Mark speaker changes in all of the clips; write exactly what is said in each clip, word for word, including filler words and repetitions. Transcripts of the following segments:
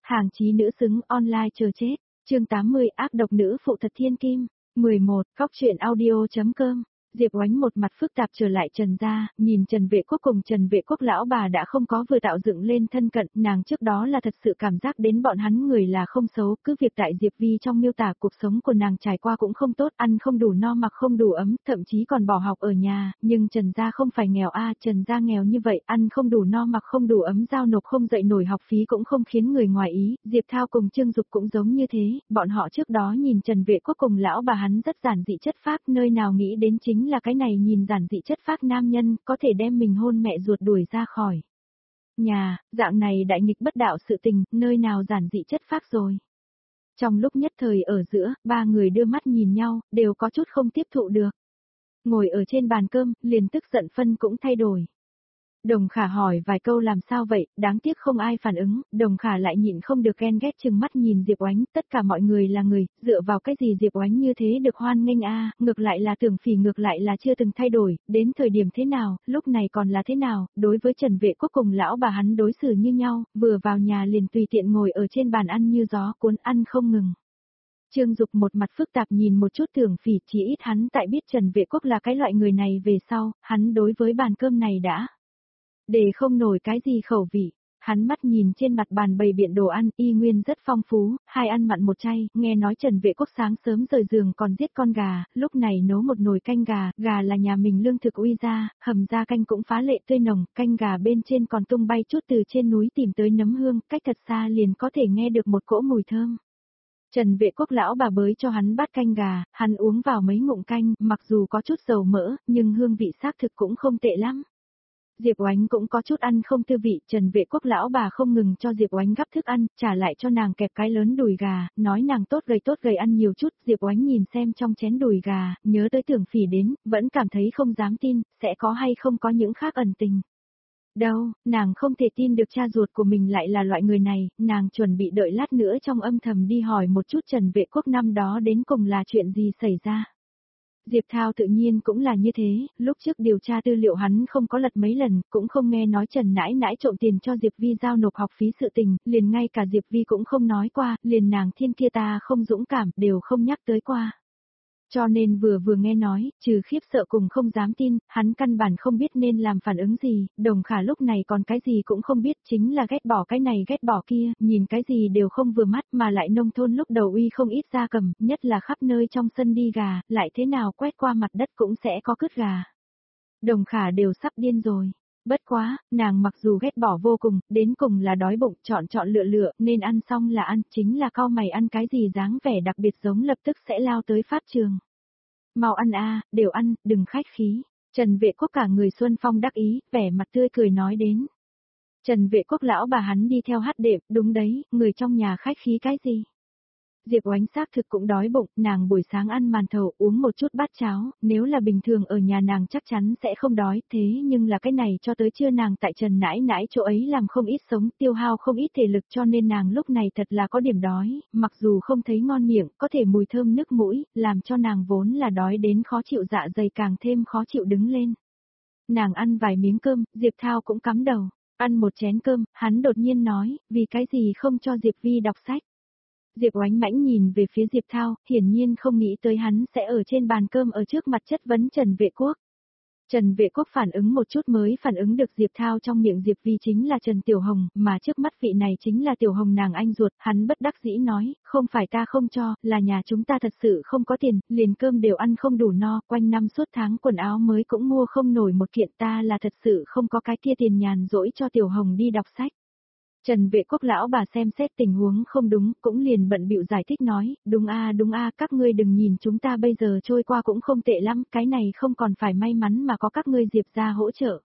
Speaker 1: Hàng chí nữ xứng online chờ chết. Chương tám mươi ác độc nữ phụ thật thiên kim. mười một Góc truyện audio.com. Diệp Oánh một mặt phức tạp trở lại Trần gia, nhìn Trần Vệ Quốc cùng Trần Vệ Quốc lão bà đã không có vừa tạo dựng lên thân cận, nàng trước đó là thật sự cảm giác đến bọn hắn người là không xấu, cứ việc tại Diệp Vi trong miêu tả cuộc sống của nàng trải qua cũng không tốt, ăn không đủ no mặc không đủ ấm, thậm chí còn bỏ học ở nhà, nhưng Trần gia không phải nghèo a, Trần gia nghèo như vậy, ăn không đủ no mặc không đủ ấm, giao nộp không dậy nổi học phí cũng không khiến người ngoài ý, Diệp Thao cùng Trương Dục cũng giống như thế, bọn họ trước đó nhìn Trần Vệ Quốc cùng lão bà hắn rất giản dị chất phác, nơi nào nghĩ đến chính là cái này nhìn giản dị chất phác nam nhân, có thể đem mình hôn mẹ ruột đuổi ra khỏi nhà, dạng này đại nghịch bất đạo sự tình, nơi nào giản dị chất phác rồi. Trong lúc nhất thời ở giữa, ba người đưa mắt nhìn nhau, đều có chút không tiếp thụ được. Ngồi ở trên bàn cơm, liền tức giận phân cũng thay đổi. Đồng Khả hỏi vài câu làm sao vậy, đáng tiếc không ai phản ứng, Đồng Khả lại nhịn không được ghen ghét chừng mắt nhìn Diệp Oánh, tất cả mọi người là người, dựa vào cái gì Diệp Oánh như thế được hoan nghênh a, ngược lại là Tưởng Phỉ ngược lại là chưa từng thay đổi, đến thời điểm thế nào, lúc này còn là thế nào, đối với Trần Vệ Quốc cùng lão bà hắn đối xử như nhau, vừa vào nhà liền tùy tiện ngồi ở trên bàn ăn như gió cuốn ăn không ngừng. Trương Dục một mặt phức tạp nhìn một chút Tưởng Phỉ, chỉ ít hắn tại biết Trần Vệ Quốc là cái loại người này về sau, hắn đối với bàn cơm này đã để không nổi cái gì khẩu vị, hắn mắt nhìn trên mặt bàn bày biện đồ ăn, y nguyên rất phong phú, hai ăn mặn một chay, nghe nói Trần Vệ Quốc sáng sớm rời giường còn giết con gà, lúc này nấu một nồi canh gà, gà là nhà mình lương thực uy ra, hầm ra canh cũng phá lệ tươi nồng, canh gà bên trên còn tung bay chút từ trên núi tìm tới nấm hương, cách thật xa liền có thể nghe được một cỗ mùi thơm. Trần Vệ Quốc lão bà bới cho hắn bát canh gà, hắn uống vào mấy ngụm canh, mặc dù có chút dầu mỡ, nhưng hương vị xác thực cũng không tệ lắm. Diệp Oánh cũng có chút ăn không tư vị, Trần Vệ Quốc lão bà không ngừng cho Diệp Oánh gắp thức ăn, trả lại cho nàng kẹp cái lớn đùi gà, nói nàng tốt gầy tốt gầy ăn nhiều chút, Diệp Oánh nhìn xem trong chén đùi gà, nhớ tới Tưởng Phỉ đến, vẫn cảm thấy không dám tin, sẽ có hay không có những khác ẩn tình. Đâu, nàng không thể tin được cha ruột của mình lại là loại người này, nàng chuẩn bị đợi lát nữa trong âm thầm đi hỏi một chút Trần Vệ Quốc năm đó đến cùng là chuyện gì xảy ra. Diệp Thao tự nhiên cũng là như thế, lúc trước điều tra tư liệu hắn không có lật mấy lần, cũng không nghe nói Trần nãi nãi trộm tiền cho Diệp Vi giao nộp học phí sự tình, liền ngay cả Diệp Vi cũng không nói qua, liền nàng thiên kia ta không dũng cảm, đều không nhắc tới qua. Cho nên vừa vừa nghe nói, trừ khiếp sợ cùng không dám tin, hắn căn bản không biết nên làm phản ứng gì, Đồng Khả lúc này còn cái gì cũng không biết, chính là ghét bỏ cái này ghét bỏ kia, nhìn cái gì đều không vừa mắt mà lại nông thôn lúc đầu uy không ít gia cầm, nhất là khắp nơi trong sân đi gà, lại thế nào quét qua mặt đất cũng sẽ có cứt gà. Đồng Khả đều sắp điên rồi. Bất quá, nàng mặc dù ghét bỏ vô cùng, đến cùng là đói bụng, chọn chọn lựa lựa, nên ăn xong là ăn, chính là cau mày ăn cái gì dáng vẻ đặc biệt giống lập tức sẽ lao tới pháp trường. Mau ăn a, đều ăn, đừng khách khí. Trần Vệ Quốc cả người Xuân Phong đắc ý, vẻ mặt tươi cười nói đến. Trần Vệ Quốc lão bà hắn đi theo hát đệm, đúng đấy, người trong nhà khách khí cái gì? Diệp Oánh xác thực cũng đói bụng, nàng buổi sáng ăn màn thầu uống một chút bát cháo, nếu là bình thường ở nhà nàng chắc chắn sẽ không đói, thế nhưng là cái này cho tới trưa nàng tại Trần nãi nãi chỗ ấy làm không ít sống, tiêu hao không ít thể lực cho nên nàng lúc này thật là có điểm đói, mặc dù không thấy ngon miệng, có thể mùi thơm nước mũi, làm cho nàng vốn là đói đến khó chịu dạ dày càng thêm khó chịu đứng lên. Nàng ăn vài miếng cơm, Diệp Thao cũng cắm đầu, ăn một chén cơm, hắn đột nhiên nói, vì cái gì không cho Diệp Vi đọc sách. Diệp Oánh mãnh nhìn về phía Diệp Thao, hiển nhiên không nghĩ tới hắn sẽ ở trên bàn cơm ở trước mặt chất vấn Trần Vệ Quốc. Trần Vệ Quốc phản ứng một chút mới phản ứng được Diệp Thao trong miệng Diệp Vi chính là Trần Tiểu Hồng, mà trước mắt vị này chính là Tiểu Hồng nàng anh ruột, hắn bất đắc dĩ nói, không phải ta không cho, là nhà chúng ta thật sự không có tiền, liền cơm đều ăn không đủ no, quanh năm suốt tháng quần áo mới cũng mua không nổi một kiện, ta là thật sự không có cái kia tiền nhàn rỗi cho Tiểu Hồng đi đọc sách. Trần Vệ Quốc lão bà xem xét tình huống không đúng, cũng liền bận bịu giải thích nói, đúng a đúng a các ngươi đừng nhìn chúng ta bây giờ trôi qua cũng không tệ lắm, cái này không còn phải may mắn mà có các ngươi Diệp gia hỗ trợ.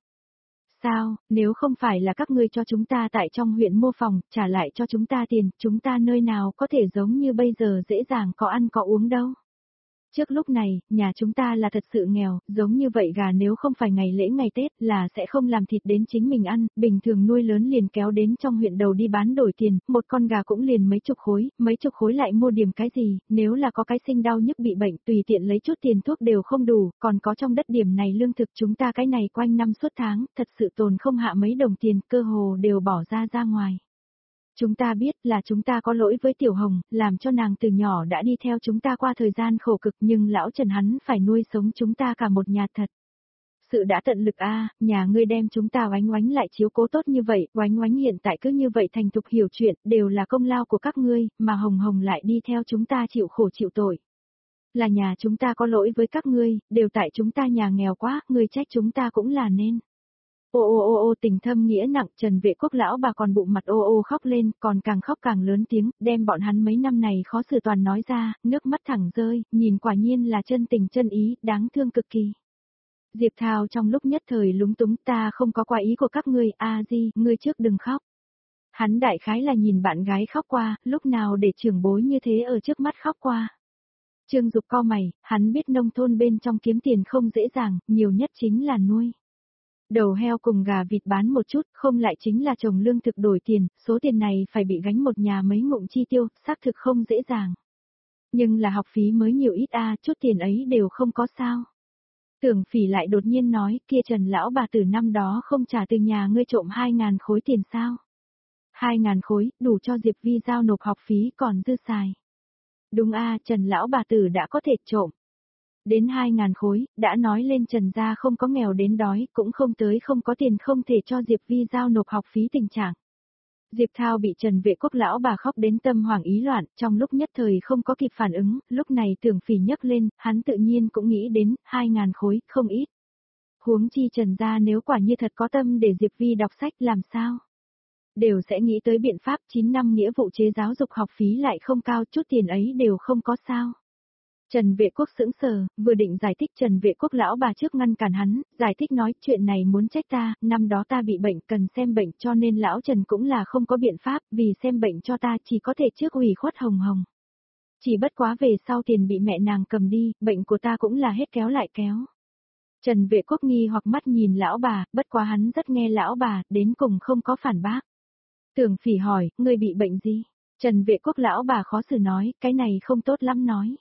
Speaker 1: Sao, nếu không phải là các ngươi cho chúng ta tại trong huyện mua phòng, trả lại cho chúng ta tiền, chúng ta nơi nào có thể giống như bây giờ dễ dàng có ăn có uống đâu. Trước lúc này, nhà chúng ta là thật sự nghèo, giống như vậy gà nếu không phải ngày lễ ngày Tết là sẽ không làm thịt đến chính mình ăn, bình thường nuôi lớn liền kéo đến trong huyện đầu đi bán đổi tiền, một con gà cũng liền mấy chục khối, mấy chục khối lại mua điểm cái gì, nếu là có cái sinh đau nhức bị bệnh tùy tiện lấy chút tiền thuốc đều không đủ, còn có trong đất điểm này lương thực chúng ta cái này quanh năm suốt tháng, thật sự tồn không hạ mấy đồng tiền, cơ hồ đều bỏ ra ra ngoài. Chúng ta biết là chúng ta có lỗi với Tiểu Hồng, làm cho nàng từ nhỏ đã đi theo chúng ta qua thời gian khổ cực nhưng lão Trần hắn phải nuôi sống chúng ta cả một nhà thật. Sự đã tận lực a, nhà ngươi đem chúng ta Oánh Oánh lại chiếu cố tốt như vậy, Oánh Oánh hiện tại cứ như vậy thành thục hiểu chuyện, đều là công lao của các ngươi, mà Hồng Hồng lại đi theo chúng ta chịu khổ chịu tội. Là nhà chúng ta có lỗi với các ngươi, đều tại chúng ta nhà nghèo quá, ngươi trách chúng ta cũng là nên. Ô ô ô ô tình thâm nghĩa nặng, Trần Vệ Quốc lão bà còn bụng mặt ô ô khóc lên, còn càng khóc càng lớn tiếng, đem bọn hắn mấy năm này khó xử toàn nói ra, nước mắt thẳng rơi, nhìn quả nhiên là chân tình chân ý, đáng thương cực kỳ. Diệp Thao trong lúc nhất thời lúng túng, ta không có qua ý của các ngươi, a di, ngươi trước đừng khóc. Hắn đại khái là nhìn bạn gái khóc qua, lúc nào để trưởng bối như thế ở trước mắt khóc qua. Trương Dục cau mày, hắn biết nông thôn bên trong kiếm tiền không dễ dàng, nhiều nhất chính là nuôi đầu heo cùng gà vịt bán một chút, không lại chính là trồng lương thực đổi tiền, số tiền này phải bị gánh một nhà mấy ngụm chi tiêu, xác thực không dễ dàng. Nhưng là học phí mới nhiều ít a, chút tiền ấy đều không có sao. Tưởng Phỉ lại đột nhiên nói, kia Trần lão bà từ năm đó không trả từ nhà ngươi trộm hai ngàn khối tiền sao? Hai ngàn khối, đủ cho Diệp Vi giao nộp học phí còn dư xài. Đúng a, Trần lão bà tử đã có thể trộm. Đến hai ngàn khối, đã nói lên Trần gia không có nghèo đến đói, cũng không tới không có tiền không thể cho Diệp Vi giao nộp học phí tình trạng. Diệp Thao bị Trần Vệ Quốc lão bà khóc đến tâm hoảng ý loạn, trong lúc nhất thời không có kịp phản ứng, lúc này Tưởng Phỉ nhấc lên, hắn tự nhiên cũng nghĩ đến, hai ngàn khối, không ít. Huống chi Trần gia nếu quả như thật có tâm để Diệp Vi đọc sách làm sao? Đều sẽ nghĩ tới biện pháp chín năm nghĩa vụ chế giáo dục học phí lại không cao, chút tiền ấy đều không có sao. Trần Vệ Quốc sững sờ, vừa định giải thích Trần Vệ Quốc lão bà trước ngăn cản hắn, giải thích nói chuyện này muốn trách ta, năm đó ta bị bệnh cần xem bệnh cho nên lão Trần cũng là không có biện pháp, vì xem bệnh cho ta chỉ có thể trước ủy khuất Hồng Hồng. Chỉ bất quá về sau tiền bị mẹ nàng cầm đi, bệnh của ta cũng là hết kéo lại kéo. Trần Vệ Quốc nghi hoặc mắt nhìn lão bà, bất quá hắn rất nghe lão bà, đến cùng không có phản bác. Tưởng Phỉ hỏi, ngươi bị bệnh gì? Trần Vệ Quốc lão bà khó xử nói, cái này không tốt lắm nói.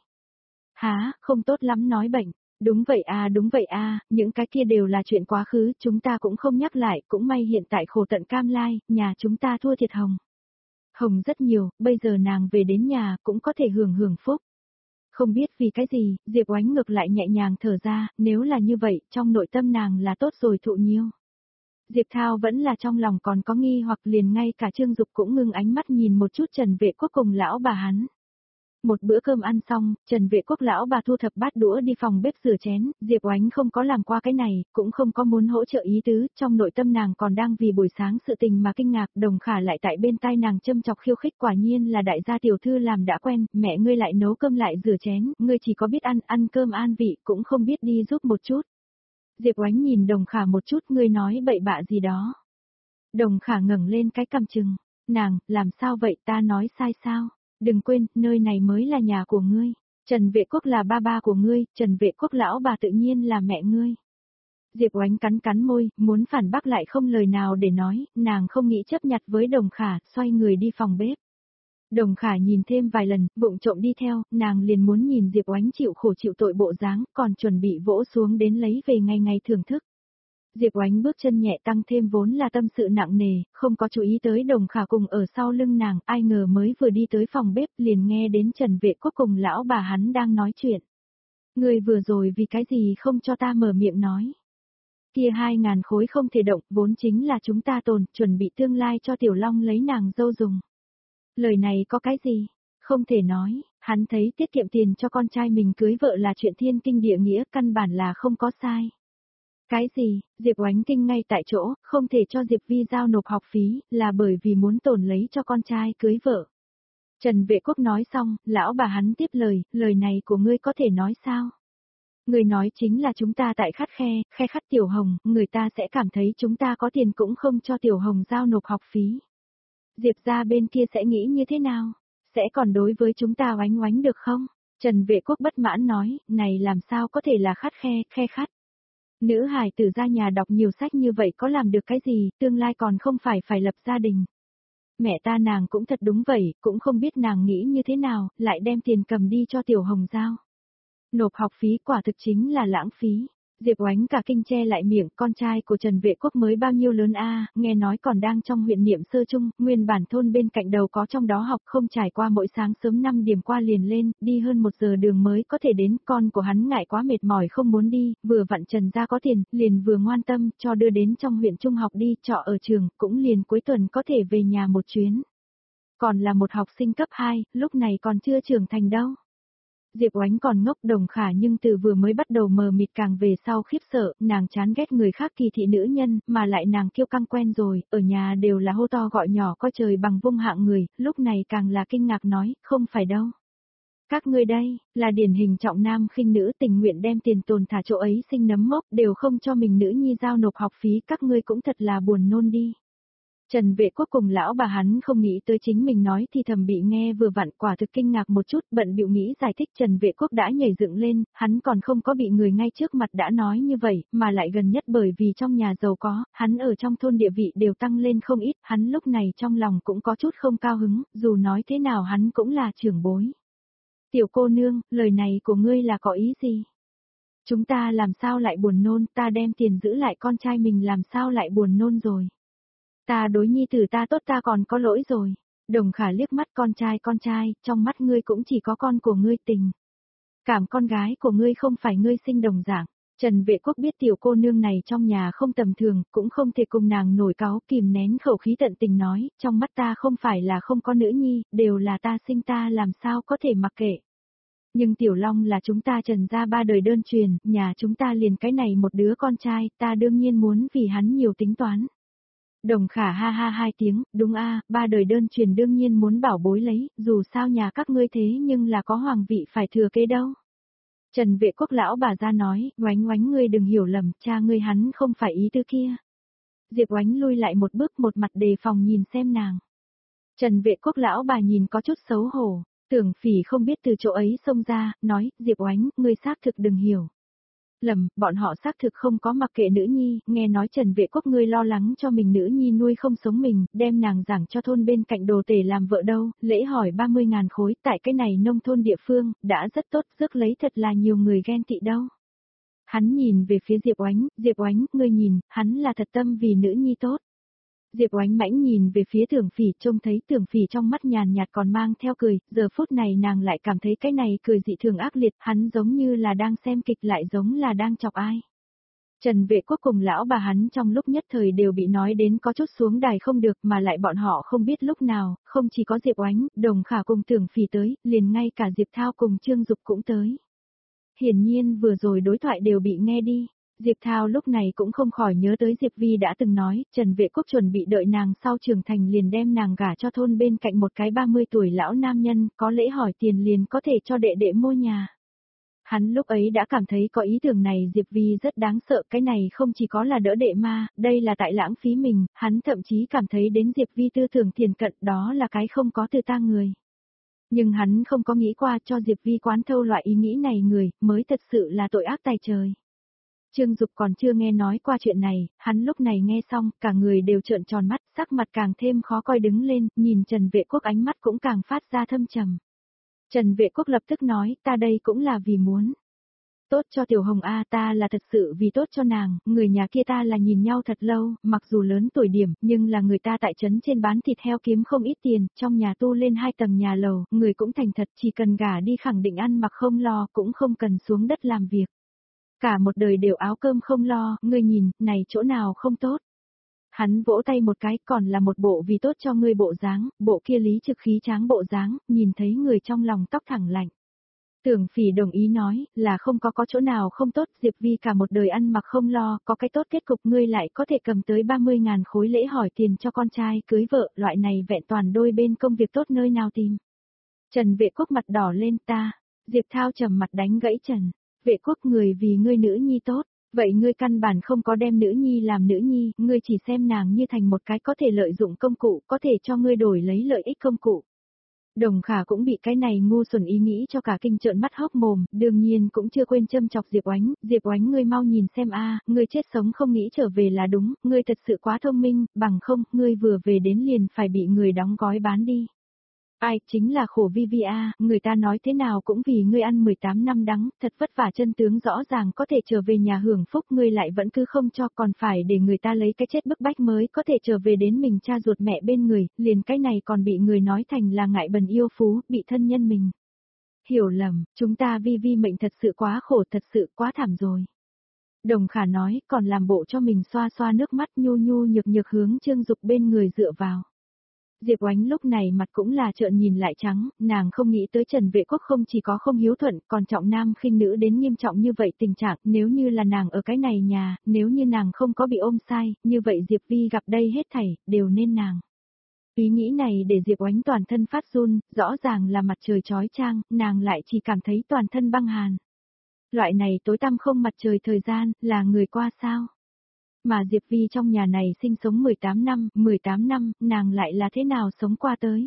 Speaker 1: Hả, không tốt lắm nói bệnh. Đúng vậy à đúng vậy à, những cái kia đều là chuyện quá khứ, chúng ta cũng không nhắc lại, cũng may hiện tại khổ tận cam lai, nhà chúng ta thua thiệt Hồng. Hồng rất nhiều, bây giờ nàng về đến nhà, cũng có thể hưởng hưởng phúc. Không biết vì cái gì, Diệp Oánh ngược lại nhẹ nhàng thở ra, nếu là như vậy, trong nội tâm nàng là tốt rồi thụ nhiêu. Diệp Thao vẫn là trong lòng còn có nghi hoặc liền ngay cả Trương Dục cũng ngưng ánh mắt nhìn một chút Trần Vệ Quốc cùng lão bà hắn. Một bữa cơm ăn xong, Trần Vệ Quốc lão bà thu thập bát đũa đi phòng bếp rửa chén, Diệp Oánh không có làm qua cái này, cũng không có muốn hỗ trợ ý tứ, trong nội tâm nàng còn đang vì buổi sáng sự tình mà kinh ngạc, Đồng Khả lại tại bên tai nàng châm chọc khiêu khích, quả nhiên là đại gia tiểu thư làm đã quen, mẹ ngươi lại nấu cơm lại rửa chén, ngươi chỉ có biết ăn, ăn cơm an vị, cũng không biết đi giúp một chút. Diệp Oánh nhìn Đồng Khả một chút, ngươi nói bậy bạ gì đó. Đồng Khả ngẩng lên cái cằm chừng, nàng, làm sao vậy, ta nói sai sao? Đừng quên, nơi này mới là nhà của ngươi. Trần Vệ Quốc là ba ba của ngươi, Trần Vệ Quốc lão bà tự nhiên là mẹ ngươi. Diệp Oánh cắn cắn môi, muốn phản bác lại không lời nào để nói, nàng không nghĩ chấp nhặt với Đồng Khả, xoay người đi phòng bếp. Đồng Khả nhìn thêm vài lần, bụng trộm đi theo, nàng liền muốn nhìn Diệp Oánh chịu khổ chịu tội bộ dáng, còn chuẩn bị vỗ xuống đến lấy về ngày ngày thưởng thức. Diệp Oánh bước chân nhẹ tăng thêm vốn là tâm sự nặng nề, không có chú ý tới Đồng Khả cùng ở sau lưng nàng, ai ngờ mới vừa đi tới phòng bếp liền nghe đến Trần Vệ Quốc cùng lão bà hắn đang nói chuyện. Người vừa rồi vì cái gì không cho ta mở miệng nói. Kia hai ngàn khối không thể động, vốn chính là chúng ta tồn, chuẩn bị tương lai cho Tiểu Long lấy nàng dâu dùng. Lời này có cái gì? Không thể nói, hắn thấy tiết kiệm tiền cho con trai mình cưới vợ là chuyện thiên kinh địa nghĩa, căn bản là không có sai. Cái gì, Diệp Oánh kinh ngay tại chỗ, không thể cho Diệp Vi giao nộp học phí, là bởi vì muốn tồn lấy cho con trai cưới vợ. Trần Vệ Quốc nói xong, lão bà hắn tiếp lời, lời này của ngươi có thể nói sao? Ngươi nói chính là chúng ta tại khắt khe, khe khắt Tiểu Hồng, người ta sẽ cảm thấy chúng ta có tiền cũng không cho Tiểu Hồng giao nộp học phí. Diệp gia bên kia sẽ nghĩ như thế nào? Sẽ còn đối với chúng ta Oánh Oánh được không? Trần Vệ Quốc bất mãn nói, này làm sao có thể là khắt khe, khe khắt. Nữ hài tử ra nhà đọc nhiều sách như vậy có làm được cái gì, tương lai còn không phải phải lập gia đình. Mẹ ta nàng cũng thật đúng vậy, cũng không biết nàng nghĩ như thế nào, lại đem tiền cầm đi cho Tiểu Hồng giao. Nộp học phí quả thực chính là lãng phí. Diệp Oánh cả kinh che lại miệng, con trai của Trần Vệ Quốc mới bao nhiêu lớn a, nghe nói còn đang trong huyện niệm sơ chung, nguyên bản thôn bên cạnh đầu có trong đó học không trải qua mỗi sáng sớm năm điểm qua liền lên, đi hơn một giờ đường mới có thể đến, con của hắn ngại quá mệt mỏi không muốn đi, vừa vặn Trần gia có tiền, liền vừa ngoan tâm, cho đưa đến trong huyện trung học đi, trọ ở trường, cũng liền cuối tuần có thể về nhà một chuyến. Còn là một học sinh cấp hai, lúc này còn chưa trưởng thành đâu. Diệp Oánh còn ngốc Đồng Khả nhưng từ vừa mới bắt đầu mờ mịt càng về sau khiếp sợ, nàng chán ghét người khác kỳ thị nữ nhân, mà lại nàng kiêu căng quen rồi, ở nhà đều là hô to gọi nhỏ coi trời bằng vung hạng người, lúc này càng là kinh ngạc nói, không phải đâu. Các ngươi đây, là điển hình trọng nam khinh nữ tình nguyện đem tiền tồn thả chỗ ấy sinh nấm mốc đều không cho mình nữ nhi giao nộp học phí, các ngươi cũng thật là buồn nôn đi. Trần Vệ Quốc cùng lão bà hắn không nghĩ tới chính mình nói thì thầm bị nghe vừa vặn quả thực kinh ngạc một chút, bận bịu nghĩ giải thích Trần Vệ Quốc đã nhảy dựng lên, hắn còn không có bị người ngay trước mặt đã nói như vậy, mà lại gần nhất bởi vì trong nhà giàu có, hắn ở trong thôn địa vị đều tăng lên không ít, hắn lúc này trong lòng cũng có chút không cao hứng, dù nói thế nào hắn cũng là trưởng bối. Tiểu cô nương, lời này của ngươi là có ý gì? Chúng ta làm sao lại buồn nôn, ta đem tiền giữ lại con trai mình làm sao lại buồn nôn rồi? Ta đối nhi tử ta tốt ta còn có lỗi rồi. Đồng Khả liếc mắt con trai con trai, trong mắt ngươi cũng chỉ có con của ngươi tình. Cảm con gái của ngươi không phải ngươi sinh đồng dạng. Trần Vệ Quốc biết tiểu cô nương này trong nhà không tầm thường, cũng không thể cùng nàng nổi cáu, kìm nén khẩu khí tận tình nói, trong mắt ta không phải là không có nữ nhi, đều là ta sinh ta làm sao có thể mặc kệ. Nhưng Tiểu Long là chúng ta Trần gia ba đời đơn truyền, nhà chúng ta liền cái này một đứa con trai, ta đương nhiên muốn vì hắn nhiều tính toán. Đồng Khả ha ha hai tiếng, đúng a, ba đời đơn truyền đương nhiên muốn bảo bối lấy, dù sao nhà các ngươi thế nhưng là có hoàng vị phải thừa kế đâu. Trần Vệ Quốc lão bà ra nói, Oánh Oánh ngươi đừng hiểu lầm, cha ngươi hắn không phải ý tư kia. Diệp Oánh lui lại một bước một mặt đề phòng nhìn xem nàng. Trần Vệ Quốc lão bà nhìn có chút xấu hổ, Tưởng Phỉ không biết từ chỗ ấy xông ra, nói, Diệp Oánh, ngươi xác thực đừng hiểu. Lầm, bọn họ xác thực không có mặc kệ nữ nhi, nghe nói Trần Vệ Quốc ngươi lo lắng cho mình nữ nhi nuôi không sống mình, đem nàng giảng cho thôn bên cạnh đồ tể làm vợ đâu, lễ hỏi ba mươi ngàn khối, tại cái này nông thôn địa phương, đã rất tốt, rước lấy thật là nhiều người ghen tị đâu. Hắn nhìn về phía Diệp Oánh, Diệp Oánh, ngươi nhìn, hắn là thật tâm vì nữ nhi tốt. Diệp Oánh mãnh nhìn về phía Tưởng Phỉ, trông thấy Tưởng Phỉ trong mắt nhàn nhạt còn mang theo cười, giờ phút này nàng lại cảm thấy cái này cười dị thường ác liệt, hắn giống như là đang xem kịch lại giống là đang chọc ai. Trần Vệ Quốc cùng lão bà hắn trong lúc nhất thời đều bị nói đến có chút xuống đài không được mà lại bọn họ không biết lúc nào, không chỉ có Diệp Oánh, Đồng Khả cùng Tưởng Phỉ tới, liền ngay cả Diệp Thao cùng Trương Dục cũng tới. Hiển nhiên vừa rồi đối thoại đều bị nghe đi. Diệp Thao lúc này cũng không khỏi nhớ tới Diệp Vi đã từng nói, Trần Vệ Quốc chuẩn bị đợi nàng sau trưởng thành liền đem nàng gả cho thôn bên cạnh một cái ba mươi tuổi lão nam nhân, có lễ hỏi tiền liền có thể cho đệ đệ mua nhà. Hắn lúc ấy đã cảm thấy có ý tưởng này Diệp Vi rất đáng sợ, cái này không chỉ có là đỡ đệ ma, đây là tại lãng phí mình, hắn thậm chí cảm thấy đến Diệp Vi tư tưởng thiền cận đó là cái không có từ ta người. Nhưng hắn không có nghĩ qua cho Diệp Vi quán thâu loại ý nghĩ này người, mới thật sự là tội ác tày trời. Trương Dục còn chưa nghe nói qua chuyện này, hắn lúc này nghe xong, cả người đều trợn tròn mắt, sắc mặt càng thêm khó coi đứng lên, nhìn Trần Vệ Quốc ánh mắt cũng càng phát ra thâm trầm. Trần Vệ Quốc lập tức nói, ta đây cũng là vì muốn tốt cho Tiểu Hồng A, ta là thật sự vì tốt cho nàng, người nhà kia ta là nhìn nhau thật lâu, mặc dù lớn tuổi điểm, nhưng là người ta tại trấn trên bán thịt heo kiếm không ít tiền, trong nhà tu lên hai tầng nhà lầu, người cũng thành thật, chỉ cần gả đi khẳng định ăn mặc không lo, cũng không cần xuống đất làm việc. Cả một đời đều áo cơm không lo, ngươi nhìn, này chỗ nào không tốt. Hắn vỗ tay một cái, còn là một bộ vì tốt cho ngươi bộ dáng, bộ kia lý trực khí tráng bộ dáng, nhìn thấy người trong lòng tóc thẳng lạnh. Tưởng Phỉ đồng ý nói, là không có có chỗ nào không tốt, Diệp Vi cả một đời ăn mặc không lo, có cái tốt kết cục ngươi lại có thể cầm tới ba mươi ngàn khối lễ hỏi tiền cho con trai cưới vợ, loại này vẹn toàn đôi bên công việc tốt nơi nào tìm. Trần Vệ Quốc mặt đỏ lên ta, Diệp Thao trầm mặt đánh gãy Trần. Vệ Quốc người vì ngươi nữ nhi tốt, vậy ngươi căn bản không có đem nữ nhi làm nữ nhi, ngươi chỉ xem nàng như thành một cái có thể lợi dụng công cụ, có thể cho ngươi đổi lấy lợi ích công cụ. Đồng Khả cũng bị cái này ngu xuẩn ý nghĩ cho cả kinh trợn mắt hốc mồm, đương nhiên cũng chưa quên châm chọc Diệp Oánh, Diệp Oánh ngươi mau nhìn xem a, ngươi chết sống không nghĩ trở về là đúng, ngươi thật sự quá thông minh, bằng không, ngươi vừa về đến liền phải bị người đóng gói bán đi. Ai, chính là khổ Vi Vi a, người ta nói thế nào cũng vì ngươi ăn mười tám năm đắng, thật vất vả chân tướng rõ ràng có thể trở về nhà hưởng phúc ngươi lại vẫn cứ không cho còn phải để người ta lấy cái chết bức bách mới có thể trở về đến mình cha ruột mẹ bên người, liền cái này còn bị người nói thành là ngại bần yêu phú, bị thân nhân mình. Hiểu lầm, chúng ta Vi Vi mệnh thật sự quá khổ, thật sự quá thảm rồi. Đồng Khả nói, còn làm bộ cho mình xoa xoa nước mắt nhu nhu nhược nhược hướng Trương Dục bên người dựa vào. Diệp Oánh lúc này mặt cũng là trợn nhìn lại trắng, nàng không nghĩ tới Trần Vệ Quốc không chỉ có không hiếu thuận, còn trọng nam khinh nữ đến nghiêm trọng như vậy tình trạng, nếu như là nàng ở cái này nhà, nếu như nàng không có bị ôm sai, như vậy Diệp Vi gặp đây hết thảy, đều nên nàng. Ý nghĩ này để Diệp Oánh toàn thân phát run, rõ ràng là mặt trời chói chang, nàng lại chỉ cảm thấy toàn thân băng hàn. Loại này tối tăm không mặt trời thời gian, là người qua sao? Mà Diệp Vi trong nhà này sinh sống mười tám năm, mười tám năm, nàng lại là thế nào sống qua tới?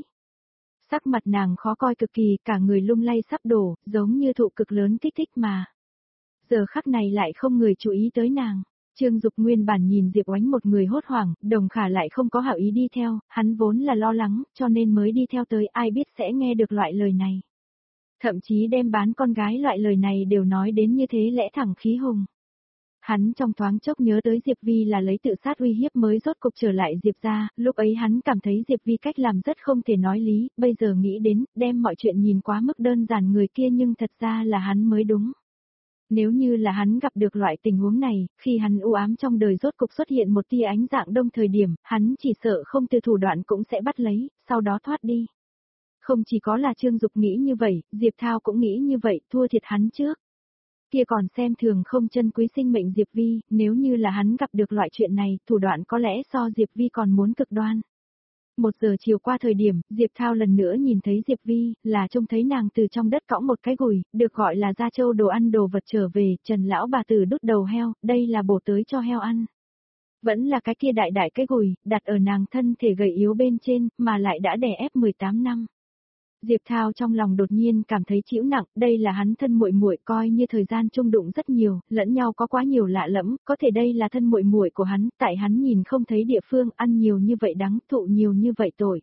Speaker 1: Sắc mặt nàng khó coi cực kỳ, cả người lung lay sắp đổ, giống như thụ cực lớn kích thích mà. Giờ khắc này lại không người chú ý tới nàng. Trương Dục nguyên bản nhìn Diệp Oánh một người hốt hoảng, Đồng Khả lại không có hảo ý đi theo, hắn vốn là lo lắng, cho nên mới đi theo tới, ai biết sẽ nghe được loại lời này. Thậm chí đem bán con gái loại lời này đều nói đến như thế lẽ thẳng khí hùng. Hắn trong thoáng chốc nhớ tới Diệp Vi là lấy tự sát uy hiếp mới rốt cục trở lại Diệp ra, lúc ấy hắn cảm thấy Diệp Vi cách làm rất không thể nói lý, bây giờ nghĩ đến, đem mọi chuyện nhìn quá mức đơn giản người kia nhưng thật ra là hắn mới đúng. Nếu như là hắn gặp được loại tình huống này, khi hắn u ám trong đời rốt cục xuất hiện một tia ánh dạng đông thời điểm, hắn chỉ sợ không từ thủ đoạn cũng sẽ bắt lấy, sau đó thoát đi. Không chỉ có là Trương Dục nghĩ như vậy, Diệp Thao cũng nghĩ như vậy, thua thiệt hắn trước. Kia còn xem thường không chân quý sinh mệnh Diệp Vi, nếu như là hắn gặp được loại chuyện này, thủ đoạn có lẽ so Diệp Vi còn muốn cực đoan. Một giờ chiều qua thời điểm, Diệp Thao lần nữa nhìn thấy Diệp Vi, là trông thấy nàng từ trong đất cõng một cái gùi, được gọi là gia châu đồ ăn đồ vật trở về, Trần lão bà tử đút đầu heo, đây là bổ tới cho heo ăn. Vẫn là cái kia đại đại cái gùi, đặt ở nàng thân thể gầy yếu bên trên, mà lại đã đè ép mười tám năm. Diệp Thao trong lòng đột nhiên cảm thấy chịu nặng, đây là hắn thân muội muội, coi như thời gian chung đụng rất nhiều, lẫn nhau có quá nhiều lạ lẫm, có thể đây là thân muội muội của hắn, tại hắn nhìn không thấy địa phương, ăn nhiều như vậy đắng, thụ nhiều như vậy tội.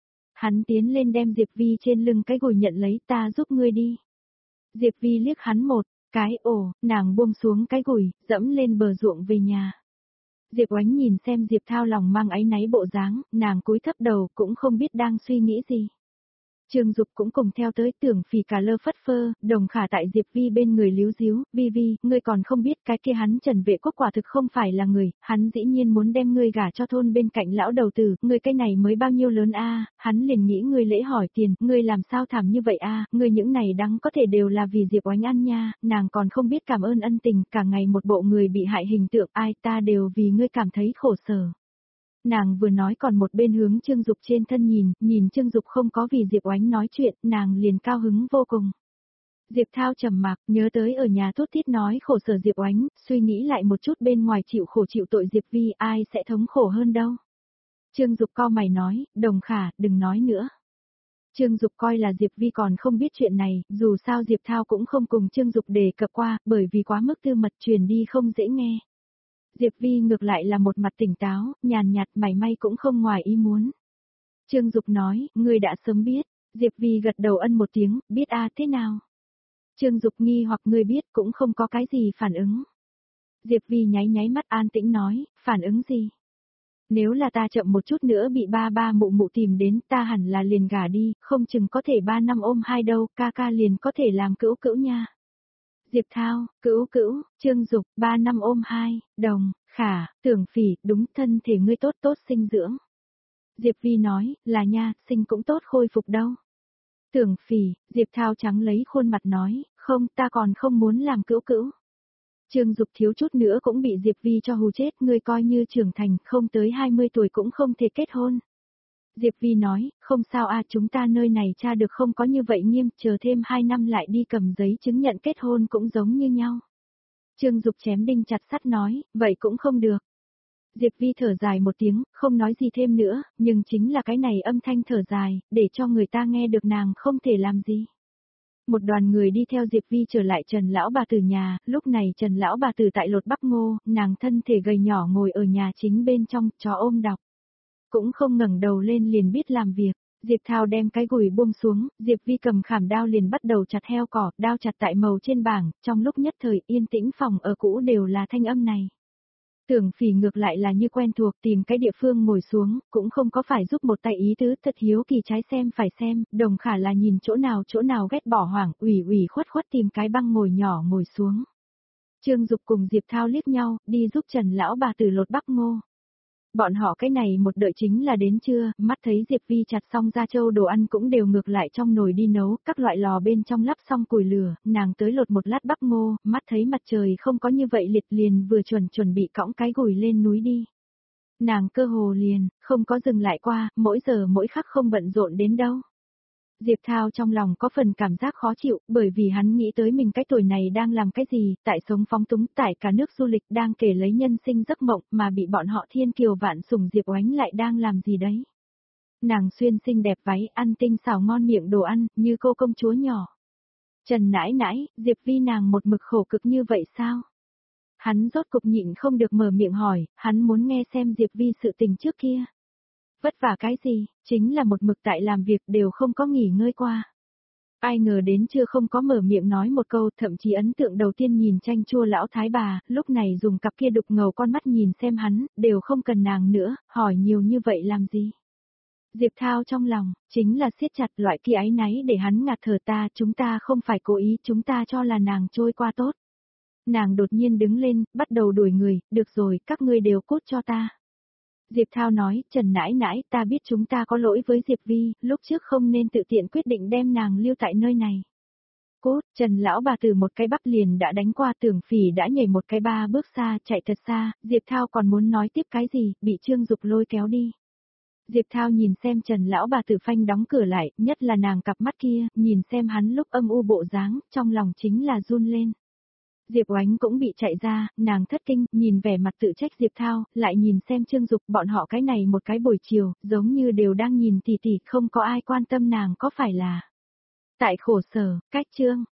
Speaker 1: Hắn tiến lên đem Diệp Vi trên lưng cái gùi nhận lấy, ta giúp ngươi đi. Diệp Vi liếc hắn một cái, ồ, nàng buông xuống cái gùi, dẫm lên bờ ruộng về nhà. Diệp Oánh nhìn xem Diệp Thao lòng mang áy náy bộ dáng, nàng cúi thấp đầu, cũng không biết đang suy nghĩ gì. Trương Dục cũng cùng theo tới, Tưởng Phỉ cả lơ phất phơ, Đồng Khả tại Diệp Vi bên người líu díu, Vi Vi, ngươi còn không biết cái kia hắn Trần Vệ Quốc quả thực không phải là người, hắn dĩ nhiên muốn đem ngươi gả cho thôn bên cạnh lão đầu tử, ngươi cái này mới bao nhiêu lớn a, hắn liền nghĩ ngươi lễ hỏi tiền, ngươi làm sao thảm như vậy a, ngươi những này đắng có thể đều là vì Diệp Oánh ăn nha, nàng còn không biết cảm ơn ân tình, cả ngày một bộ người bị hại hình tượng, ai ta đều vì ngươi cảm thấy khổ sở. Nàng vừa nói còn một bên hướng Trương Dục trên thân nhìn, nhìn Trương Dục không có vì Diệp Oánh nói chuyện, nàng liền cao hứng vô cùng. Diệp Thao trầm mặc, nhớ tới ở nhà thút thít nói khổ sở Diệp Oánh, suy nghĩ lại một chút bên ngoài chịu khổ chịu tội Diệp Vi, ai sẽ thống khổ hơn đâu. Trương Dục cau mày nói, Đồng Khả, đừng nói nữa. Trương Dục coi là Diệp Vi còn không biết chuyện này, dù sao Diệp Thao cũng không cùng Trương Dục đề cập qua, bởi vì quá mức tư mật truyền đi không dễ nghe. Diệp Vi ngược lại là một mặt tỉnh táo, nhàn nhạt, mảy may cũng không ngoài ý muốn. Trương Dục nói, ngươi đã sớm biết. Diệp Vi gật đầu ân một tiếng, biết a, thế nào? Trương Dục nghi hoặc ngươi biết cũng không có cái gì phản ứng. Diệp Vi nháy nháy mắt an tĩnh nói, phản ứng gì? Nếu là ta chậm một chút nữa bị ba ba mụ mụ tìm đến, ta hẳn là liền gả đi, không chừng có thể ba năm ôm hai đâu, ca ca liền có thể làm cữu cữu nha. Diệp Thao, cữu cữu, Trương Dục, ba năm ôm hai, Đồng, Khả, Tưởng Phỉ, đúng, thân thể ngươi tốt tốt sinh dưỡng. Diệp Vi nói, là nha, sinh cũng tốt khôi phục đâu. Tưởng Phỉ, Diệp Thao trắng lấy khuôn mặt nói, không, ta còn không muốn làm cữu cữu. Trương Dục thiếu chút nữa cũng bị Diệp Vi cho hù chết, ngươi coi như trưởng thành, không tới hai mươi tuổi cũng không thể kết hôn. Diệp Vi nói, không sao a, chúng ta nơi này cha được không có như vậy nghiêm, chờ thêm hai năm lại đi cầm giấy chứng nhận kết hôn cũng giống như nhau. Trương Dục chém đinh chặt sắt nói, vậy cũng không được. Diệp Vi thở dài một tiếng, không nói gì thêm nữa, nhưng chính là cái này âm thanh thở dài, để cho người ta nghe được nàng không thể làm gì. Một đoàn người đi theo Diệp Vi trở lại Trần lão bà tử nhà, lúc này Trần lão bà tử tại lột bắp ngô, nàng thân thể gầy nhỏ ngồi ở nhà chính bên trong, chó ôm đọc. Cũng không ngẩng đầu lên liền biết làm việc. Diệp Thao đem cái gùi buông xuống, Diệp Vi cầm khảm đao liền bắt đầu chặt heo cỏ, đao chặt tại màu trên bảng, trong lúc nhất thời yên tĩnh phòng ở cũ đều là thanh âm này. Tưởng Phỉ ngược lại là như quen thuộc tìm cái địa phương ngồi xuống, cũng không có phải giúp một tay ý tứ, thật hiếu kỳ trái xem phải xem, Đồng Khả là nhìn chỗ nào chỗ nào ghét bỏ hoảng, ủy ủy khuất khuất tìm cái băng ngồi nhỏ ngồi xuống. Trương Dục cùng Diệp Thao liếc nhau, đi giúp Trần lão bà tử lột bắp ngô. Bọn họ cái này một đợi chính là đến trưa, mắt thấy Diệp Vi chặt xong ra châu đồ ăn cũng đều ngược lại trong nồi đi nấu, các loại lò bên trong lắp xong củi lửa, nàng tới lột một lát bắp ngô, mắt thấy mặt trời không có như vậy liệt liền vừa chuẩn chuẩn bị cõng cái gùi lên núi đi. Nàng cơ hồ liền, không có dừng lại qua, mỗi giờ mỗi khắc không bận rộn đến đâu. Diệp Thao trong lòng có phần cảm giác khó chịu, bởi vì hắn nghĩ tới mình cái tuổi này đang làm cái gì, tại sống phóng túng, tại cả nước du lịch đang kể lấy nhân sinh giấc mộng mà bị bọn họ thiên kiều vạn sủng Diệp Oánh lại đang làm gì đấy. Nàng xuyên xinh đẹp váy, ăn tinh xảo ngon miệng đồ ăn, như cô công chúa nhỏ. Trần nãi nãi, Diệp Vi nàng một mực khổ cực như vậy sao? Hắn rốt cục nhịn không được mở miệng hỏi, hắn muốn nghe xem Diệp Vi sự tình trước kia. Vất vả cái gì, chính là một mực tại làm việc đều không có nghỉ ngơi qua. Ai ngờ đến chưa không có mở miệng nói một câu, thậm chí ấn tượng đầu tiên nhìn chanh chua lão thái bà, lúc này dùng cặp kia đục ngầu con mắt nhìn xem hắn, đều không cần nàng nữa, hỏi nhiều như vậy làm gì. Diệp Thao trong lòng, chính là siết chặt loại kia áy náy để hắn ngạt thở ta, chúng ta không phải cố ý, chúng ta cho là nàng trôi qua tốt. Nàng đột nhiên đứng lên, bắt đầu đuổi người, được rồi, các ngươi đều cút cho ta. Diệp Thao nói, Trần nãi nãi, ta biết chúng ta có lỗi với Diệp Vi, lúc trước không nên tự tiện quyết định đem nàng lưu tại nơi này. Cút, Trần lão bà từ một cái bắp liền đã đánh qua, Tưởng Phỉ đã nhảy một cái ba bước xa, chạy thật xa, Diệp Thao còn muốn nói tiếp cái gì, bị Trương Dục lôi kéo đi. Diệp Thao nhìn xem Trần lão bà tử phanh đóng cửa lại, nhất là nàng cặp mắt kia, nhìn xem hắn lúc âm u bộ dáng, trong lòng chính là run lên. Diệp Oánh cũng bị chạy ra, nàng thất kinh, nhìn vẻ mặt tự trách Diệp Thao, lại nhìn xem Trương Dục, bọn họ cái này một cái buổi chiều, giống như đều đang nhìn tỉ tỉ, không có ai quan tâm nàng có phải là. Tại khổ sở, cách chương,